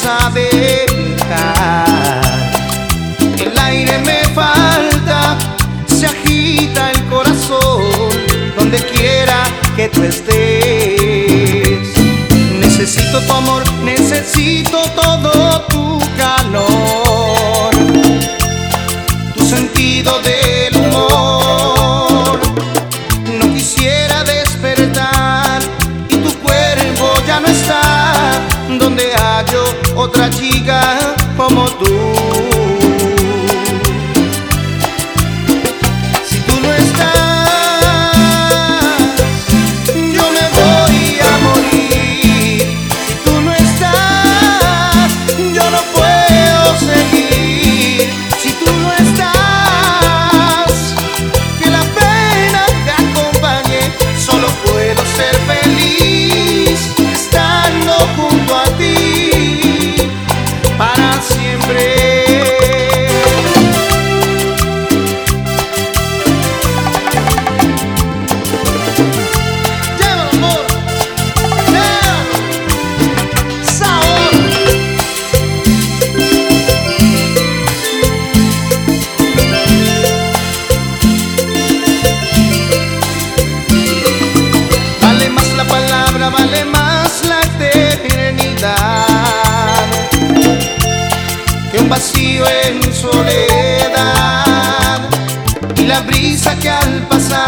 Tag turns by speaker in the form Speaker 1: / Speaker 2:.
Speaker 1: a dejar. El aire me falta, se agita el corazón donde quiera que tú estés. Necesito tu amor, necesito todo tu calor, tu sentido del humor. No quisiera despertar y tu cuerpo ya no está donde hallo otra chica como tú. Si tú no estás, yo me voy a morir. Si tú no estás, yo no puedo seguir. Si tú no estás, que la pena te acompañe. Solo puedo ser feliz estando junto a ti para siempre. Llévalo, amor, llévalo, sabor. Vale más la palabra, vale más la eternidad que un vacío en soledad y la brisa que al pasar